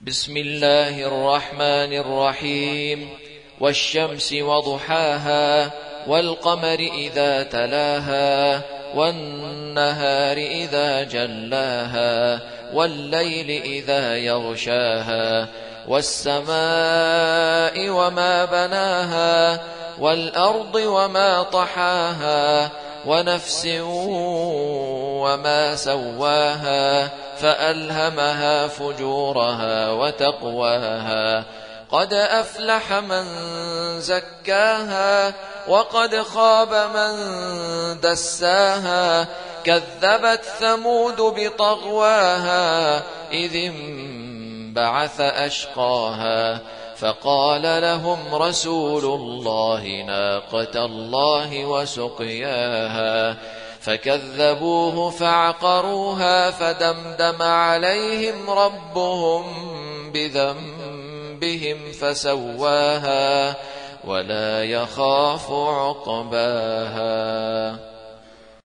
بسم الله الرحمن الرحيم. والشمس وضحاها والقمر إذا تلاها والنهار إذا جلاها والليل إذا يغشاها والسماء وما بناها والأرض وما طحاها ونفس وما سواها فألهمها فجورها وتقواها قد أفلح من زكاها وقد خاب من دساها كذبت ثمود بطغواها إذ انبعث أشقاها فقال لهم رسول الله ناقة الله وسقياها فكذبوه فعقروها فدمدم عليهم ربهم بذنبهم فسواها ولا يخاف عقباها.